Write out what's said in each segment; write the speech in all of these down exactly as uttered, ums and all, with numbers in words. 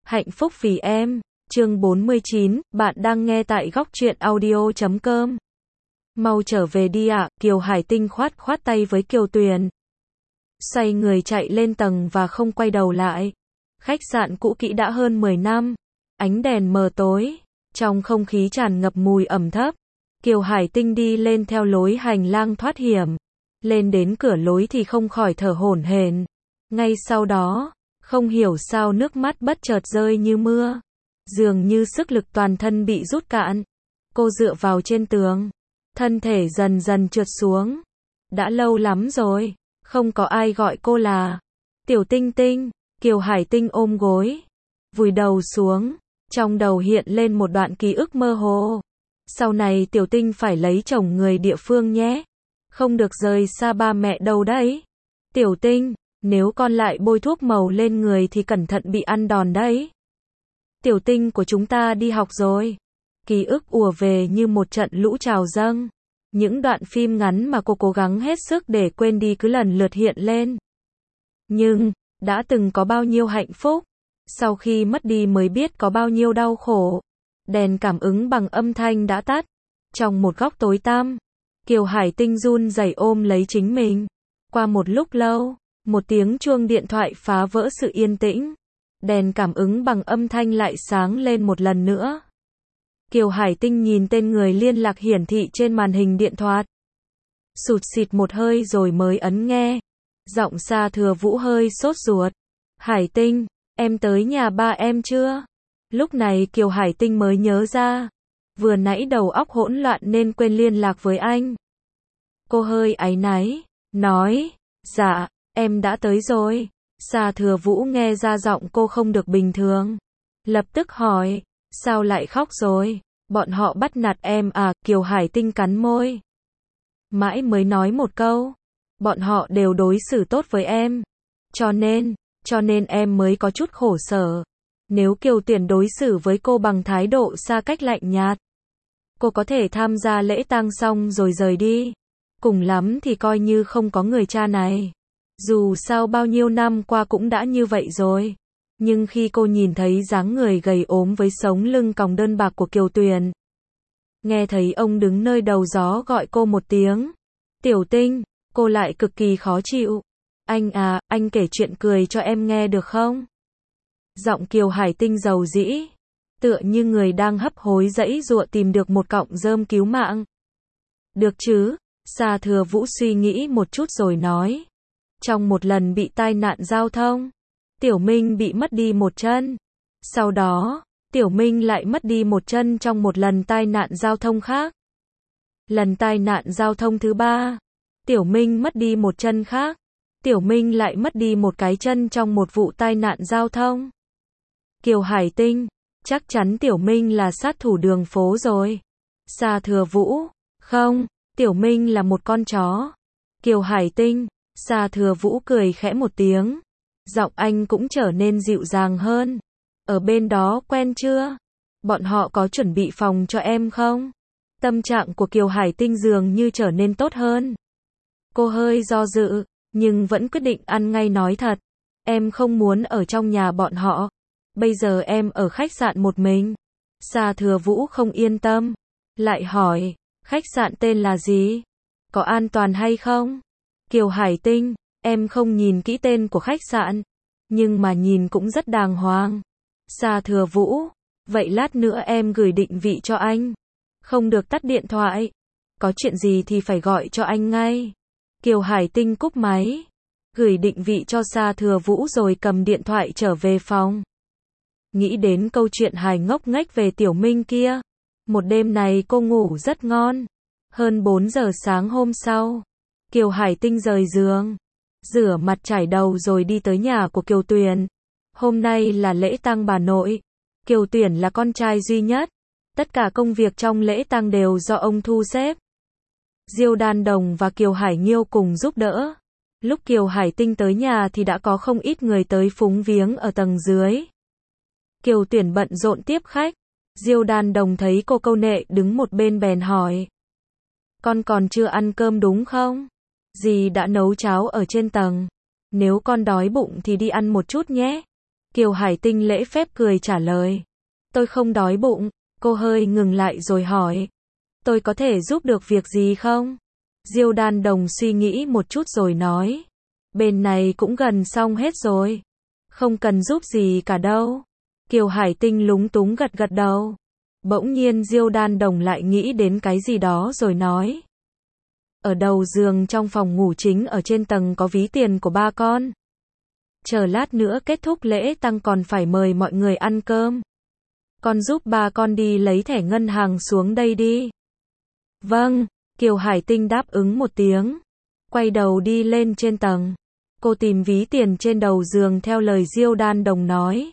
Hạnh phúc vì em, chương bốn mươi chín, bạn đang nghe tại góc truyện audio chấm com. Mau trở về đi ạ, Kiều Hải Tinh khoát khoát tay với Kiều Tuyền. Xoay người chạy lên tầng và không quay đầu lại. Khách sạn cũ kỹ đã hơn mười năm, ánh đèn mờ tối, trong không khí tràn ngập mùi ẩm thấp. Kiều Hải Tinh đi lên theo lối hành lang thoát hiểm. Lên đến cửa lối thì không khỏi thở hổn hển. Ngay sau đó, không hiểu sao nước mắt bất chợt rơi như mưa. Dường như sức lực toàn thân bị rút cạn. Cô dựa vào trên tường. Thân thể dần dần trượt xuống. Đã lâu lắm rồi, không có ai gọi cô là Tiểu Tinh Tinh. Kiều Hải Tinh ôm gối, vùi đầu xuống. Trong đầu hiện lên một đoạn ký ức mơ hồ. Sau này Tiểu Tinh phải lấy chồng người địa phương nhé. Không được rời xa ba mẹ đâu đấy. Tiểu Tinh, nếu con lại bôi thuốc màu lên người thì cẩn thận bị ăn đòn đấy. Tiểu Tinh của chúng ta đi học rồi. Ký ức ùa về như một trận lũ trào dâng. Những đoạn phim ngắn mà cô cố gắng hết sức để quên đi cứ lần lượt hiện lên. Nhưng, đã từng có bao nhiêu hạnh phúc, sau khi mất đi mới biết có bao nhiêu đau khổ. Đèn cảm ứng bằng âm thanh đã tắt. Trong một góc tối tăm, Kiều Hải Tinh run rẩy ôm lấy chính mình. Qua một lúc lâu, một tiếng chuông điện thoại phá vỡ sự yên tĩnh. Đèn cảm ứng bằng âm thanh lại sáng lên một lần nữa. Kiều Hải Tinh nhìn tên người liên lạc hiển thị trên màn hình điện thoại. Sụt xịt một hơi rồi mới ấn nghe. Giọng Sa Thừa Vũ hơi sốt ruột. Hải Tinh, em tới nhà ba em chưa? Lúc này Kiều Hải Tinh mới nhớ ra. Vừa nãy đầu óc hỗn loạn nên quên liên lạc với anh. Cô hơi áy náy, nói, dạ, em đã tới rồi. Sa Thừa Vũ nghe ra giọng cô không được bình thường. Lập tức hỏi, sao lại khóc rồi? Bọn họ bắt nạt em à? Kiều Hải Tinh cắn môi. Mãi mới nói một câu. Bọn họ đều đối xử tốt với em. Cho nên, cho nên em mới có chút khổ sở. Nếu Kiều Tuyển đối xử với cô bằng thái độ xa cách lạnh nhạt, cô có thể tham gia lễ tang xong rồi rời đi. Cùng lắm thì coi như không có người cha này. Dù sao bao nhiêu năm qua cũng đã như vậy rồi. Nhưng khi cô nhìn thấy dáng người gầy ốm với sống lưng còng đơn bạc của Kiều Tuyền, nghe thấy ông đứng nơi đầu gió gọi cô một tiếng Tiểu Tinh, cô lại cực kỳ khó chịu. Anh à, anh kể chuyện cười cho em nghe được không? Giọng Kiều Hải Tinh dầu dĩ, tựa như người đang hấp hối giãy giụa tìm được một cọng rơm cứu mạng. Được chứ? Sa Thừa Vũ suy nghĩ một chút rồi nói. Trong một lần bị tai nạn giao thông, Tiểu Minh bị mất đi một chân. Sau đó, Tiểu Minh lại mất đi một chân trong một lần tai nạn giao thông khác. Lần tai nạn giao thông thứ ba, Tiểu Minh mất đi một chân khác. Tiểu Minh lại mất đi một cái chân trong một vụ tai nạn giao thông. Kiều Hải Tinh, chắc chắn Tiểu Minh là sát thủ đường phố rồi. Sa Thừa Vũ, không, Tiểu Minh là một con chó. Kiều Hải Tinh, Sa Thừa Vũ cười khẽ một tiếng. Giọng anh cũng trở nên dịu dàng hơn. Ở bên đó quen chưa? Bọn họ có chuẩn bị phòng cho em không? Tâm trạng của Kiều Hải Tinh dường như trở nên tốt hơn. Cô hơi do dự, nhưng vẫn quyết định ăn ngay nói thật. Em không muốn ở trong nhà bọn họ. Bây giờ em ở khách sạn một mình. Sa Thừa Vũ không yên tâm. Lại hỏi, khách sạn tên là gì? Có an toàn hay không? Kiều Hải Tinh, em không nhìn kỹ tên của khách sạn. Nhưng mà nhìn cũng rất đàng hoàng. Sa Thừa Vũ, vậy lát nữa em gửi định vị cho anh. Không được tắt điện thoại. Có chuyện gì thì phải gọi cho anh ngay. Kiều Hải Tinh cúp máy. Gửi định vị cho Sa Thừa Vũ rồi cầm điện thoại trở về phòng. Nghĩ đến câu chuyện hài ngốc nghếch về Tiểu Minh kia. Một đêm này cô ngủ rất ngon. Hơn bốn giờ sáng hôm sau, Kiều Hải Tinh rời giường, rửa mặt chải đầu rồi đi tới nhà của Kiều Tuyền. Hôm nay là lễ tang bà nội. Kiều Tuyển là con trai duy nhất. Tất cả công việc trong lễ tang đều do ông thu xếp. Diêu Đan Đồng và Kiều Hải Nghiêu cùng giúp đỡ. Lúc Kiều Hải Tinh tới nhà thì đã có không ít người tới phúng viếng ở tầng dưới. Kiều Tuyển bận rộn tiếp khách. Diêu Đan Đồng thấy cô câu nệ đứng một bên bèn hỏi. Con còn chưa ăn cơm đúng không? Dì đã nấu cháo ở trên tầng. Nếu con đói bụng thì đi ăn một chút nhé. Kiều Hải Tinh lễ phép cười trả lời. Tôi không đói bụng. Cô hơi ngừng lại rồi hỏi. Tôi có thể giúp được việc gì không? Diêu Đan Đồng suy nghĩ một chút rồi nói. Bên này cũng gần xong hết rồi. Không cần giúp gì cả đâu. Kiều Hải Tinh lúng túng gật gật đầu. Bỗng nhiên Diêu Đan Đồng lại nghĩ đến cái gì đó rồi nói. Ở đầu giường trong phòng ngủ chính ở trên tầng có ví tiền của ba con. Chờ lát nữa kết thúc lễ tang còn phải mời mọi người ăn cơm. Con giúp ba con đi lấy thẻ ngân hàng xuống đây đi. Vâng, Kiều Hải Tinh đáp ứng một tiếng. Quay đầu đi lên trên tầng. Cô tìm ví tiền trên đầu giường theo lời Diêu Đan Đồng nói.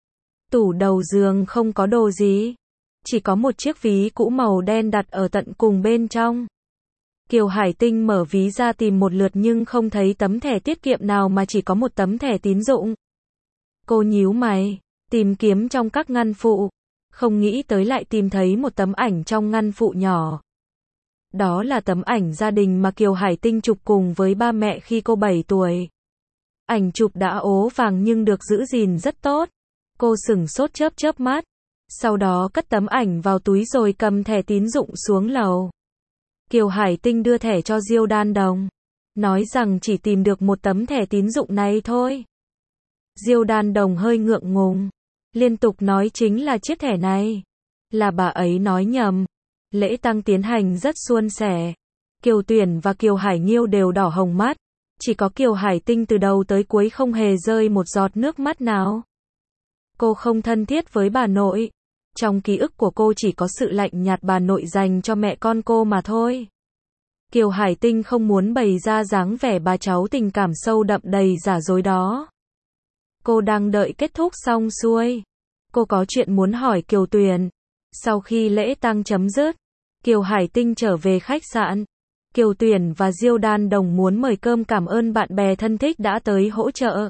Tủ đầu giường không có đồ gì. Chỉ có một chiếc ví cũ màu đen đặt ở tận cùng bên trong. Kiều Hải Tinh mở ví ra tìm một lượt nhưng không thấy tấm thẻ tiết kiệm nào mà chỉ có một tấm thẻ tín dụng. Cô nhíu mày, tìm kiếm trong các ngăn phụ. Không nghĩ tới lại tìm thấy một tấm ảnh trong ngăn phụ nhỏ. Đó là tấm ảnh gia đình mà Kiều Hải Tinh chụp cùng với ba mẹ khi cô bảy tuổi. Ảnh chụp đã ố vàng nhưng được giữ gìn rất tốt. Cô sửng sốt chớp chớp mắt. Sau đó cất tấm ảnh vào túi rồi cầm thẻ tín dụng xuống lầu. Kiều Hải Tinh đưa thẻ cho Diêu Đan Đồng. Nói rằng chỉ tìm được một tấm thẻ tín dụng này thôi. Diêu Đan Đồng hơi ngượng ngùng. Liên tục nói chính là chiếc thẻ này. Là bà ấy nói nhầm. Lễ tang tiến hành rất suôn sẻ. Kiều Tuyển và Kiều Hải Nghiêu đều đỏ hồng mắt. Chỉ có Kiều Hải Tinh từ đầu tới cuối không hề rơi một giọt nước mắt nào. Cô không thân thiết với bà nội. Trong ký ức của cô chỉ có sự lạnh nhạt bà nội dành cho mẹ con cô mà thôi. Kiều Hải Tinh không muốn bày ra dáng vẻ bà cháu tình cảm sâu đậm đầy giả dối đó. Cô đang đợi kết thúc xong xuôi. Cô có chuyện muốn hỏi Kiều Tuyền. Sau khi lễ tang chấm dứt, Kiều Hải Tinh trở về khách sạn. Kiều Tuyền và Diêu Đan Đồng muốn mời cơm cảm ơn bạn bè thân thích đã tới hỗ trợ.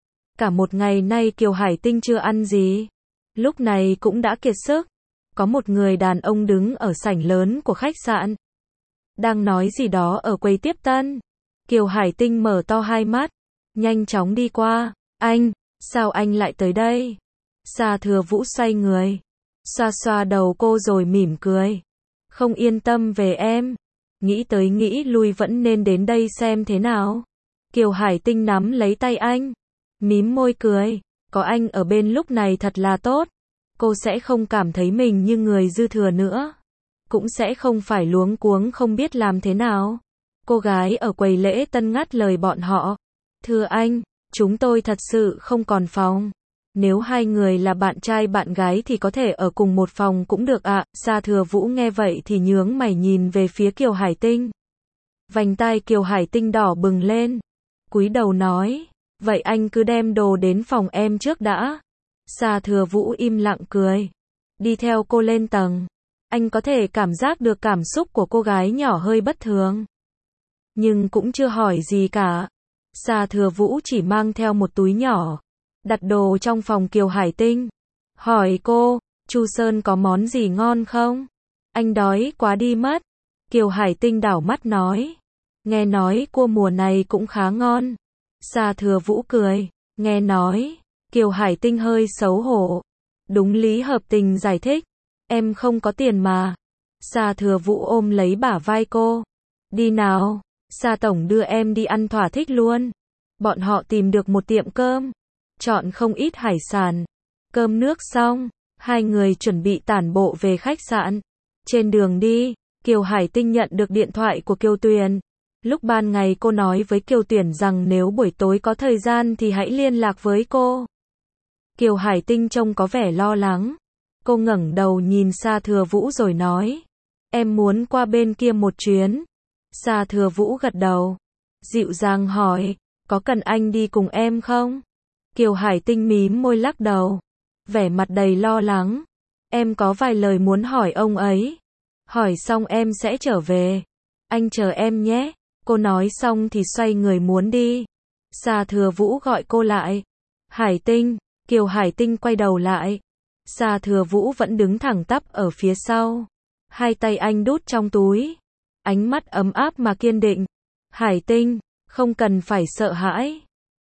Cả một ngày nay Kiều Hải Tinh chưa ăn gì. Lúc này cũng đã kiệt sức. Có một người đàn ông đứng ở sảnh lớn của khách sạn. Đang nói gì đó ở quầy tiếp tân. Kiều Hải Tinh mở to hai mắt. Nhanh chóng đi qua. Anh, sao anh lại tới đây? Sa Thừa Vũ xoay người. Xoa xoa đầu cô rồi mỉm cười. Không yên tâm về em. Nghĩ tới nghĩ lui vẫn nên đến đây xem thế nào. Kiều Hải Tinh nắm lấy tay anh. Mím môi cười. Có anh ở bên lúc này thật là tốt. Cô sẽ không cảm thấy mình như người dư thừa nữa. Cũng sẽ không phải luống cuống không biết làm thế nào. Cô gái ở quầy lễ tân ngắt lời bọn họ. Thưa anh, chúng tôi thật sự không còn phòng. Nếu hai người là bạn trai bạn gái thì có thể ở cùng một phòng cũng được ạ. À. Sa Thừa Vũ nghe vậy thì nhướng mày nhìn về phía Kiều Hải Tinh. Vành tai Kiều Hải Tinh đỏ bừng lên. Cúi đầu nói. Vậy anh cứ đem đồ đến phòng em trước đã. Sa Thừa Vũ im lặng cười. Đi theo cô lên tầng. Anh có thể cảm giác được cảm xúc của cô gái nhỏ hơi bất thường. Nhưng cũng chưa hỏi gì cả. Sa Thừa Vũ chỉ mang theo một túi nhỏ. Đặt đồ trong phòng Kiều Hải Tinh. Hỏi cô, Chu Sơn có món gì ngon không? Anh đói quá đi mất. Kiều Hải Tinh đảo mắt nói. Nghe nói cua mùa này cũng khá ngon. Sa Thừa Vũ cười. Nghe nói. Kiều Hải Tinh hơi xấu hổ. Đúng lý hợp tình giải thích. Em không có tiền mà. Sa Thừa Vũ ôm lấy bả vai cô. Đi nào. Sa Tổng đưa em đi ăn thỏa thích luôn. Bọn họ tìm được một tiệm cơm. Chọn không ít hải sản. Cơm nước xong. Hai người chuẩn bị tản bộ về khách sạn. Trên đường đi, Kiều Hải Tinh nhận được điện thoại của Kiều Tuyền. Lúc ban ngày cô nói với Kiều Tuyển rằng nếu buổi tối có thời gian thì hãy liên lạc với cô. Kiều Hải Tinh trông có vẻ lo lắng. Cô ngẩng đầu nhìn Sa Thừa Vũ rồi nói. Em muốn qua bên kia một chuyến. Sa Thừa Vũ gật đầu. Dịu dàng hỏi. Có cần anh đi cùng em không? Kiều Hải Tinh mím môi lắc đầu. Vẻ mặt đầy lo lắng. Em có vài lời muốn hỏi ông ấy. Hỏi xong em sẽ trở về. Anh chờ em nhé. Cô nói xong thì xoay người muốn đi. Sa Thừa Vũ gọi cô lại. Hải Tinh. Kiều Hải Tinh quay đầu lại. Sa Thừa Vũ vẫn đứng thẳng tắp ở phía sau. Hai tay anh đút trong túi. Ánh mắt ấm áp mà kiên định. Hải Tinh, không cần phải sợ hãi.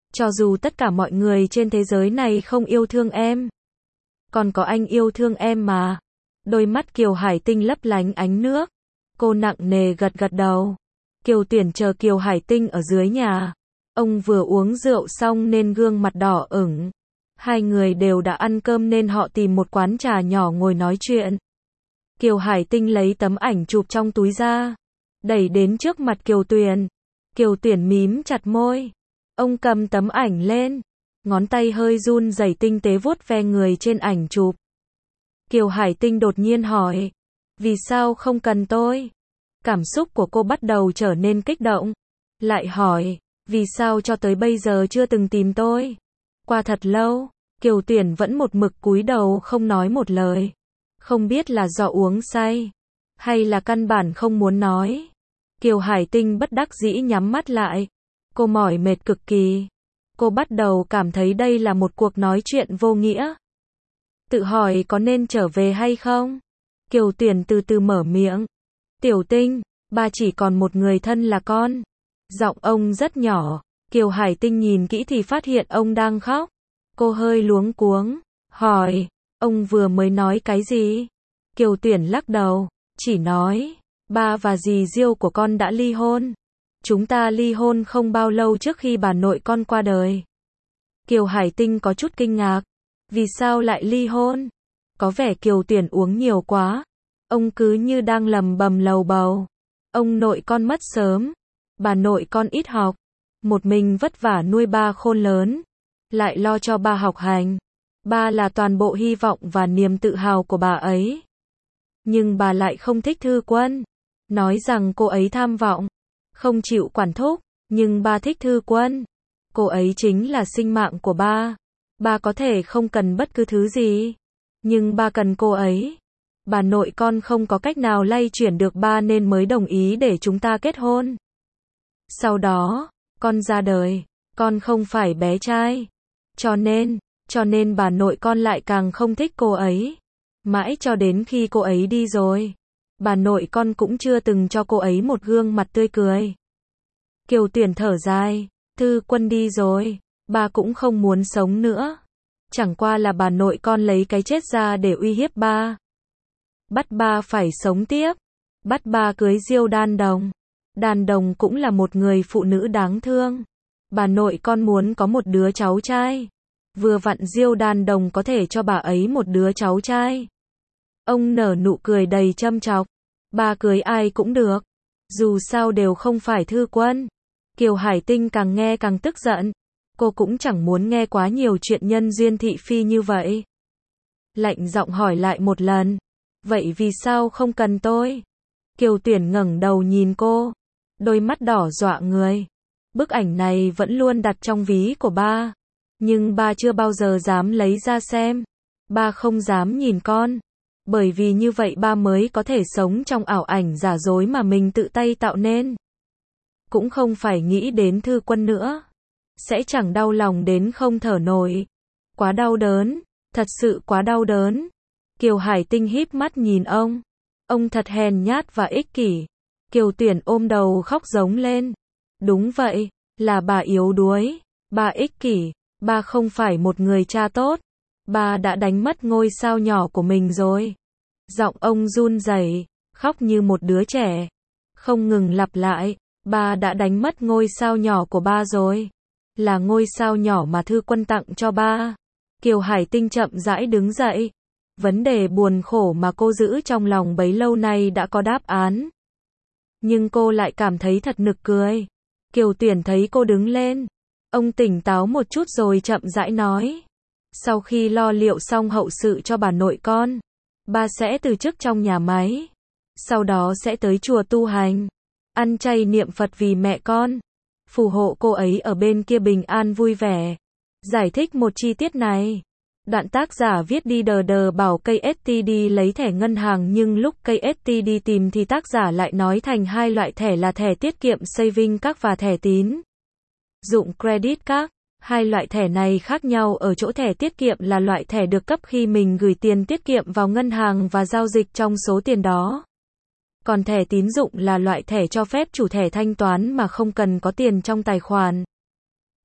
Cho dù tất cả mọi người trên thế giới này không yêu thương em, còn có anh yêu thương em mà. Đôi mắt Kiều Hải Tinh lấp lánh ánh nước. Cô nặng nề gật gật đầu. Kiều Tuyển chờ Kiều Hải Tinh ở dưới nhà. Ông vừa uống rượu xong nên gương mặt đỏ ửng. Hai người đều đã ăn cơm nên họ tìm một quán trà nhỏ ngồi nói chuyện. Kiều Hải Tinh lấy tấm ảnh chụp trong túi ra, đẩy đến trước mặt Kiều Tuyển. Kiều Tuyển mím chặt môi. Ông cầm tấm ảnh lên, ngón tay hơi run rẩy tinh tế vuốt ve người trên ảnh chụp. Kiều Hải Tinh đột nhiên hỏi, vì sao không cần tôi? Cảm xúc của cô bắt đầu trở nên kích động. Lại hỏi, vì sao cho tới bây giờ chưa từng tìm tôi? Qua thật lâu, Kiều Tuyển vẫn một mực cúi đầu không nói một lời. Không biết là do uống say, hay là căn bản không muốn nói. Kiều Hải Tinh bất đắc dĩ nhắm mắt lại. Cô mỏi mệt cực kỳ. Cô bắt đầu cảm thấy đây là một cuộc nói chuyện vô nghĩa. Tự hỏi có nên trở về hay không? Kiều Tuyển từ từ mở miệng. Tiểu Tinh, ba chỉ còn một người thân là con. Giọng ông rất nhỏ. Kiều Hải Tinh nhìn kỹ thì phát hiện ông đang khóc. Cô hơi luống cuống, hỏi, ông vừa mới nói cái gì? Kiều Tuyển lắc đầu, chỉ nói, ba và dì Diêu của con đã ly hôn. Chúng ta ly hôn không bao lâu trước khi bà nội con qua đời. Kiều Hải Tinh có chút kinh ngạc. Vì sao lại ly hôn? Có vẻ Kiều Tuyển uống nhiều quá. Ông cứ như đang lầm bầm lầu bầu. Ông nội con mất sớm. Bà nội con ít học. Một mình vất vả nuôi ba khôn lớn. Lại lo cho ba học hành. Ba là toàn bộ hy vọng và niềm tự hào của bà ấy. Nhưng bà lại không thích Thư Quân. Nói rằng cô ấy tham vọng. Không chịu quản thúc. Nhưng ba thích Thư Quân. Cô ấy chính là sinh mạng của ba. Ba có thể không cần bất cứ thứ gì. Nhưng ba cần cô ấy. Bà nội con không có cách nào lay chuyển được ba nên mới đồng ý để chúng ta kết hôn. Sau đó, con ra đời. Con không phải bé trai. Cho nên, cho nên bà nội con lại càng không thích cô ấy. Mãi cho đến khi cô ấy đi rồi. Bà nội con cũng chưa từng cho cô ấy một gương mặt tươi cười. Kiều Tuyển thở dài. Thư Quân đi rồi. Ba cũng không muốn sống nữa. Chẳng qua là bà nội con lấy cái chết ra để uy hiếp ba. Bắt ba phải sống tiếp. Bắt ba cưới Diêu Đan Đồng. Đan Đồng cũng là một người phụ nữ đáng thương. Bà nội con muốn có một đứa cháu trai. Vừa vặn Diêu Đan Đồng có thể cho bà ấy một đứa cháu trai. Ông nở nụ cười đầy châm chọc. Ba cưới ai cũng được. Dù sao đều không phải Thư Quân. Kiều Hải Tinh càng nghe càng tức giận. Cô cũng chẳng muốn nghe quá nhiều chuyện nhân duyên thị phi như vậy. Lạnh giọng hỏi lại một lần. Vậy vì sao không cần tôi? Kiều Tuyển ngẩng đầu nhìn cô. Đôi mắt đỏ dọa người. Bức ảnh này vẫn luôn đặt trong ví của ba. Nhưng ba chưa bao giờ dám lấy ra xem. Ba không dám nhìn con. Bởi vì như vậy ba mới có thể sống trong ảo ảnh giả dối mà mình tự tay tạo nên. Cũng không phải nghĩ đến Thư Quân nữa. Sẽ chẳng đau lòng đến không thở nổi. Quá đau đớn. Thật sự quá đau đớn. Kiều Hải Tinh híp mắt nhìn ông. Ông thật hèn nhát và ích kỷ. Kiều Tuyển ôm đầu khóc giống lên. Đúng vậy, là bà yếu đuối. Bà ích kỷ. Bà không phải một người cha tốt. Bà đã đánh mất ngôi sao nhỏ của mình rồi. Giọng ông run rẩy, khóc như một đứa trẻ. Không ngừng lặp lại. Bà đã đánh mất ngôi sao nhỏ của ba rồi. Là ngôi sao nhỏ mà Thư Quân tặng cho ba. Kiều Hải Tinh chậm rãi đứng dậy. Vấn đề buồn khổ mà cô giữ trong lòng bấy lâu nay đã có đáp án. Nhưng cô lại cảm thấy thật nực cười. Kiều Tuyển thấy cô đứng lên. Ông tỉnh táo một chút rồi chậm rãi nói. Sau khi lo liệu xong hậu sự cho bà nội con, ba sẽ từ chức trong nhà máy. Sau đó sẽ tới chùa tu hành. Ăn chay niệm Phật vì mẹ con. Phù hộ cô ấy ở bên kia bình an vui vẻ. Giải thích một chi tiết này. Đoạn tác giả viết đi đờ đờ bảo ca ét tê đê lấy thẻ ngân hàng nhưng lúc ca ét tê đê tìm thì tác giả lại nói thành hai loại thẻ là thẻ tiết kiệm saving card và thẻ tín dụng credit card. Hai loại thẻ này khác nhau ở chỗ thẻ tiết kiệm là loại thẻ được cấp khi mình gửi tiền tiết kiệm vào ngân hàng và giao dịch trong số tiền đó. Còn thẻ tín dụng là loại thẻ cho phép chủ thẻ thanh toán mà không cần có tiền trong tài khoản.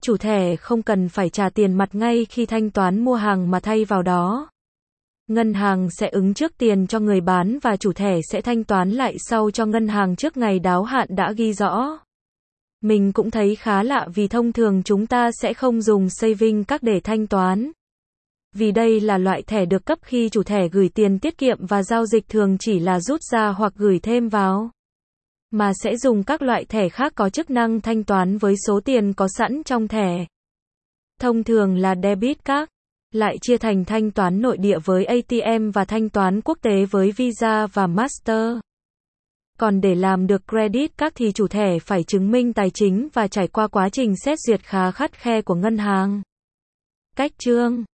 chủ thẻ không cần phải trả tiền mặt ngay khi thanh toán mua hàng mà thay vào đó, ngân hàng sẽ ứng trước tiền cho người bán và chủ thẻ sẽ thanh toán lại sau cho ngân hàng trước ngày đáo hạn đã ghi rõ. Mình cũng thấy khá lạ vì thông thường chúng ta sẽ không dùng saving card để thanh toán. Vì đây là loại thẻ được cấp khi chủ thẻ gửi tiền tiết kiệm và giao dịch thường chỉ là rút ra hoặc gửi thêm vào, mà sẽ dùng các loại thẻ khác có chức năng thanh toán với số tiền có sẵn trong thẻ. Thông thường là debit card, lại chia thành thanh toán nội địa với a tê em và thanh toán quốc tế với Visa và Master. Còn để làm được credit card thì chủ thẻ phải chứng minh tài chính và trải qua quá trình xét duyệt khá khắt khe của ngân hàng. Cách chương